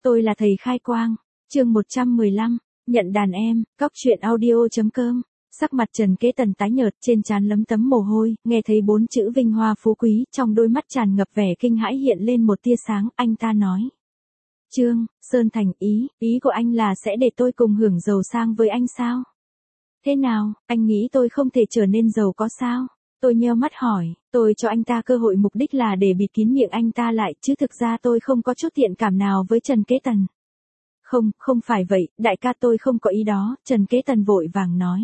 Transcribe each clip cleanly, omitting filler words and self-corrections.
Tôi là thầy khai quang. Chương 115, nhận đàn em, cóc truyện audio.com. Sắc mặt Trần Kế Tần tái nhợt, trên trán lấm tấm mồ hôi, nghe thấy 4 chữ vinh hoa phú quý, trong đôi mắt tràn ngập vẻ kinh hãi hiện lên một tia sáng, anh ta nói. Trương Sơn Thành, ý của anh là sẽ để tôi cùng hưởng giàu sang với anh sao? Thế nào, anh nghĩ tôi không thể trở nên giàu có sao? Tôi nheo mắt hỏi, tôi cho anh ta cơ hội mục đích là để bịt kín miệng anh ta lại, chứ thực ra tôi không có chút thiện cảm nào với Trần Kế Tần. Không phải vậy, đại ca tôi không có ý đó, Trần Kế Tần vội vàng nói.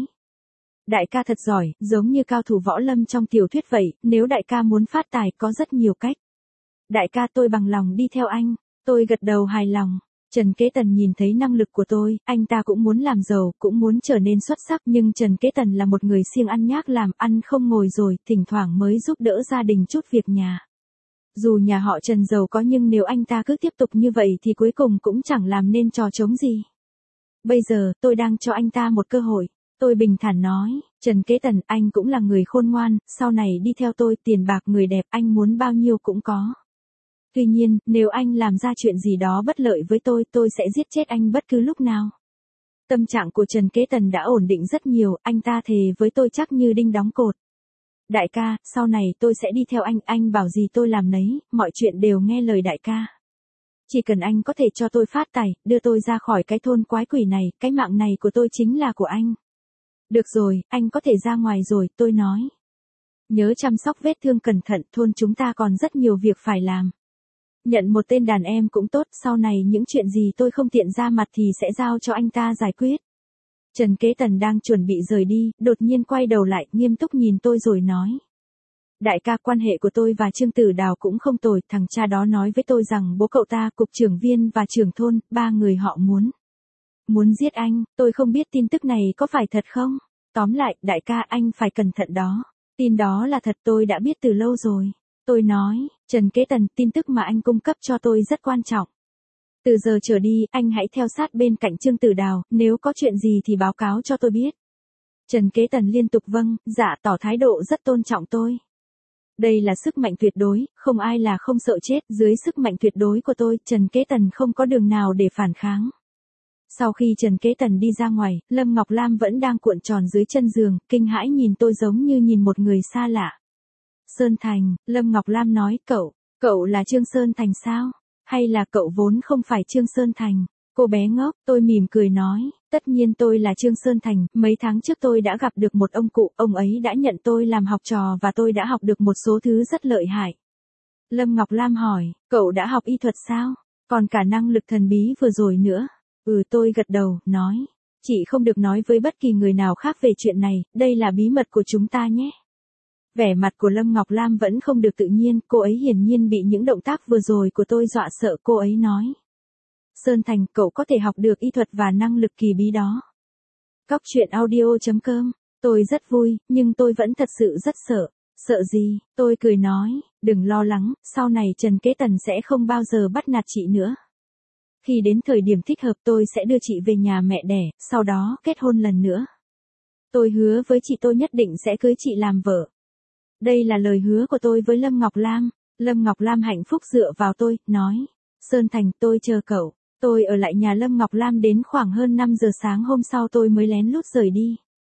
Đại ca thật giỏi, giống như cao thủ võ lâm trong tiểu thuyết vậy, nếu đại ca muốn phát tài có rất nhiều cách. Đại ca tôi bằng lòng đi theo anh, tôi gật đầu hài lòng. Trần Kế Tần nhìn thấy năng lực của tôi, anh ta cũng muốn làm giàu, cũng muốn trở nên xuất sắc, nhưng Trần Kế Tần là một người siêng ăn nhác làm ăn không ngồi rồi, thỉnh thoảng mới giúp đỡ gia đình chút việc nhà. Dù nhà họ Trần giàu có nhưng nếu anh ta cứ tiếp tục như vậy thì cuối cùng cũng chẳng làm nên trò trống gì. Bây giờ, tôi đang cho anh ta một cơ hội. Tôi bình thản nói, Trần Kế Tần, anh cũng là người khôn ngoan, sau này đi theo tôi, tiền bạc người đẹp, anh muốn bao nhiêu cũng có. Tuy nhiên, nếu anh làm ra chuyện gì đó bất lợi với tôi sẽ giết chết anh bất cứ lúc nào. Tâm trạng của Trần Kế Tần đã ổn định rất nhiều, anh ta thề với tôi chắc như đinh đóng cột. Đại ca, sau này tôi sẽ đi theo anh bảo gì tôi làm nấy, mọi chuyện đều nghe lời đại ca. Chỉ cần anh có thể cho tôi phát tài, đưa tôi ra khỏi cái thôn quái quỷ này, cái mạng này của tôi chính là của anh. Được rồi, anh có thể ra ngoài rồi, tôi nói. Nhớ chăm sóc vết thương cẩn thận, thôn chúng ta còn rất nhiều việc phải làm. Nhận một tên đàn em cũng tốt, sau này những chuyện gì tôi không tiện ra mặt thì sẽ giao cho anh ta giải quyết. Trần Kế Tần đang chuẩn bị rời đi, đột nhiên quay đầu lại, nghiêm túc nhìn tôi rồi nói. Đại ca, quan hệ của tôi và Trương Tử Đào cũng không tồi, thằng cha đó nói với tôi rằng bố cậu ta, cục trưởng viên và trưởng thôn, 3 người họ muốn giết anh, tôi không biết tin tức này có phải thật không? Tóm lại, đại ca anh phải cẩn thận đó. Tin đó là thật, tôi đã biết từ lâu rồi. Tôi nói, Trần Kế Tần, tin tức mà anh cung cấp cho tôi rất quan trọng. Từ giờ trở đi, anh hãy theo sát bên cạnh Trương Tử Đào, nếu có chuyện gì thì báo cáo cho tôi biết. Trần Kế Tần liên tục vâng, dạ, tỏ thái độ rất tôn trọng tôi. Đây là sức mạnh tuyệt đối, không ai là không sợ chết, dưới sức mạnh tuyệt đối của tôi, Trần Kế Tần không có đường nào để phản kháng. Sau khi Trần Kế Tần đi ra ngoài, Lâm Ngọc Lam vẫn đang cuộn tròn dưới chân giường, kinh hãi nhìn tôi giống như nhìn một người xa lạ. Sơn Thành, Lâm Ngọc Lam nói, cậu là Trương Sơn Thành sao? Hay là cậu vốn không phải Trương Sơn Thành? Cô bé ngốc, tôi mỉm cười nói, tất nhiên tôi là Trương Sơn Thành, mấy tháng trước tôi đã gặp được một ông cụ, ông ấy đã nhận tôi làm học trò và tôi đã học được một số thứ rất lợi hại. Lâm Ngọc Lam hỏi, cậu đã học y thuật sao? Còn cả năng lực thần bí vừa rồi nữa. Tôi gật đầu, nói, chị không được nói với bất kỳ người nào khác về chuyện này, đây là bí mật của chúng ta nhé. Vẻ mặt của Lâm Ngọc Lam vẫn không được tự nhiên, cô ấy hiển nhiên bị những động tác vừa rồi của tôi dọa sợ, cô ấy nói. Sơn Thành, cậu có thể học được y thuật và năng lực kỳ bí đó. Cóc truyện audio.com, tôi rất vui, nhưng tôi vẫn thật sự rất sợ. Sợ gì? Tôi cười nói, đừng lo lắng, sau này Trần Kế Tần sẽ không bao giờ bắt nạt chị nữa. Khi đến thời điểm thích hợp tôi sẽ đưa chị về nhà mẹ đẻ, sau đó kết hôn lần nữa. Tôi hứa với chị tôi nhất định sẽ cưới chị làm vợ. Đây là lời hứa của tôi với Lâm Ngọc Lam. Lâm Ngọc Lam hạnh phúc dựa vào tôi, nói. Sơn Thành, tôi chờ cậu. Tôi ở lại nhà Lâm Ngọc Lam đến khoảng hơn 5 giờ sáng hôm sau tôi mới lén lút rời đi.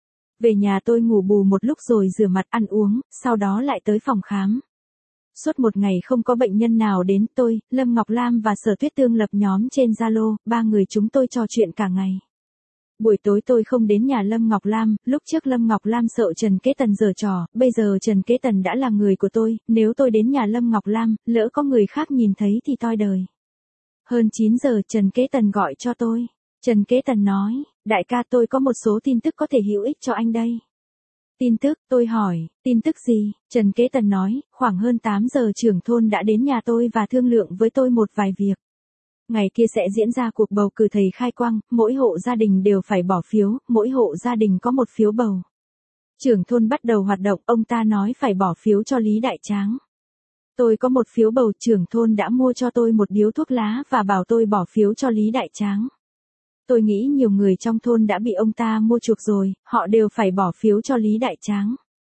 Về nhà tôi ngủ bù một lúc rồi rửa mặt ăn uống, sau đó lại tới phòng khám. Suốt một ngày không có bệnh nhân nào đến, tôi, Lâm Ngọc Lam và Sở Tuyết Tương lập nhóm trên Zalo, 3 người chúng tôi trò chuyện cả ngày. Buổi tối tôi không đến nhà Lâm Ngọc Lam, lúc trước Lâm Ngọc Lam sợ Trần Kế Tần giở trò, bây giờ Trần Kế Tần đã là người của tôi, nếu tôi đến nhà Lâm Ngọc Lam, lỡ có người khác nhìn thấy thì toi đời. Hơn 9 giờ Trần Kế Tần gọi cho tôi. Trần Kế Tần nói, đại ca tôi có một số tin tức có thể hữu ích cho anh đây. Tin tức, tôi hỏi, tin tức gì? Trần Kế Tần nói, khoảng hơn 8 giờ trưởng thôn đã đến nhà tôi và thương lượng với tôi một vài việc. Ngày kia sẽ diễn ra cuộc bầu cử thầy khai quang, mỗi hộ gia đình đều phải bỏ phiếu, mỗi hộ gia đình có một phiếu bầu. Trưởng thôn bắt đầu hoạt động, ông ta nói phải bỏ phiếu cho Lý Đại Tráng. Tôi có một phiếu bầu, trưởng thôn đã mua cho tôi một điếu thuốc lá và bảo tôi bỏ phiếu cho Lý Đại Tráng. Tôi nghĩ nhiều người trong thôn đã bị ông ta mua chuộc rồi, họ đều phải bỏ phiếu cho Lý Đại Tráng.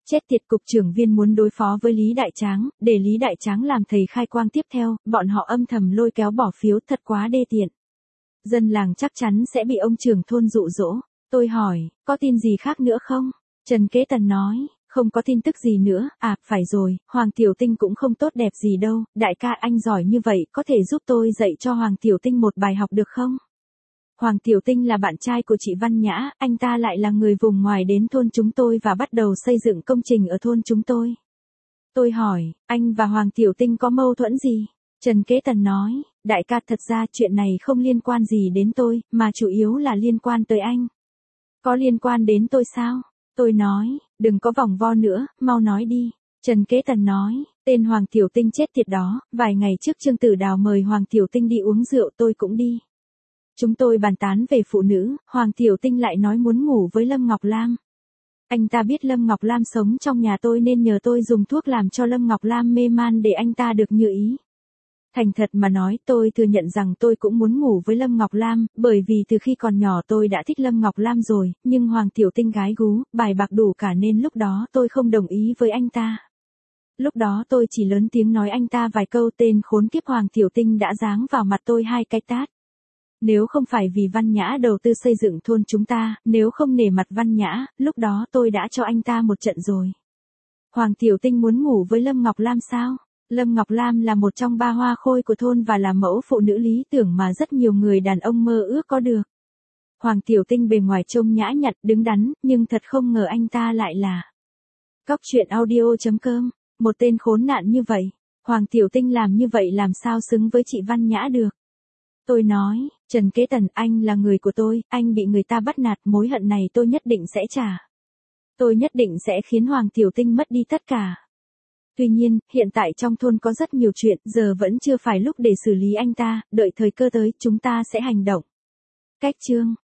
Chết tiệt, cục trưởng Viên muốn đối phó với Lý Đại Tráng, để Lý Đại Tráng làm thầy khai quang tiếp theo, bọn họ âm thầm lôi kéo bỏ phiếu, thật quá đê tiện. Dân làng chắc chắn sẽ bị ông trưởng thôn dụ dỗ. Tôi hỏi, có tin gì khác nữa không? Trần Kế Tần nói, không có tin tức gì nữa. À, phải rồi, Hoàng Tiểu Tinh cũng không tốt đẹp gì đâu, đại ca anh giỏi như vậy, có thể giúp tôi dạy cho Hoàng Tiểu Tinh một bài học được không? Hoàng Tiểu Tinh là bạn trai của chị Văn Nhã, anh ta lại là người vùng ngoài đến thôn chúng tôi và bắt đầu xây dựng công trình ở thôn chúng tôi. Tôi hỏi, anh và Hoàng Tiểu Tinh có mâu thuẫn gì? Trần Kế Tần nói, đại ca, thật ra chuyện này không liên quan gì đến tôi, mà chủ yếu là liên quan tới anh. Có liên quan đến tôi sao? Tôi nói, đừng có vòng vo nữa, mau nói đi. Trần Kế Tần nói, tên Hoàng Tiểu Tinh chết tiệt đó, vài ngày trước Trương Tử Đào mời Hoàng Tiểu Tinh đi uống rượu, tôi cũng đi. Chúng tôi bàn tán về phụ nữ, Hoàng Tiểu Tinh lại nói muốn ngủ với Lâm Ngọc Lam. Anh ta biết Lâm Ngọc Lam sống trong nhà tôi nên nhờ tôi dùng thuốc làm cho Lâm Ngọc Lam mê man để anh ta được như ý. Thành thật mà nói, tôi thừa nhận rằng tôi cũng muốn ngủ với Lâm Ngọc Lam, bởi vì từ khi còn nhỏ tôi đã thích Lâm Ngọc Lam rồi, nhưng Hoàng Tiểu Tinh gái gú, bài bạc đủ cả nên lúc đó tôi không đồng ý với anh ta. Lúc đó tôi chỉ lớn tiếng nói anh ta vài câu, tên khốn kiếp Hoàng Tiểu Tinh đã giáng vào mặt tôi 2 cái tát. Nếu không phải vì Văn Nhã đầu tư xây dựng thôn chúng ta, nếu không nể mặt Văn Nhã, lúc đó tôi đã cho anh ta một trận rồi. Hoàng Tiểu Tinh muốn ngủ với Lâm Ngọc Lam sao? Lâm Ngọc Lam là một trong 3 hoa khôi của thôn và là mẫu phụ nữ lý tưởng mà rất nhiều người đàn ông mơ ước có được. Hoàng Tiểu Tinh bề ngoài trông nhã nhặn, đứng đắn, nhưng thật không ngờ anh ta lại là Cóc truyện audio.com, một tên khốn nạn như vậy. Hoàng Tiểu Tinh làm như vậy làm sao xứng với chị Văn Nhã được. Tôi nói, Trần Kế Tần, anh là người của tôi, anh bị người ta bắt nạt, mối hận này tôi nhất định sẽ trả. Tôi nhất định sẽ khiến Hoàng Tiểu Tinh mất đi tất cả. Tuy nhiên, hiện tại trong thôn có rất nhiều chuyện, giờ vẫn chưa phải lúc để xử lý anh ta, đợi thời cơ tới, chúng ta sẽ hành động. Cách chương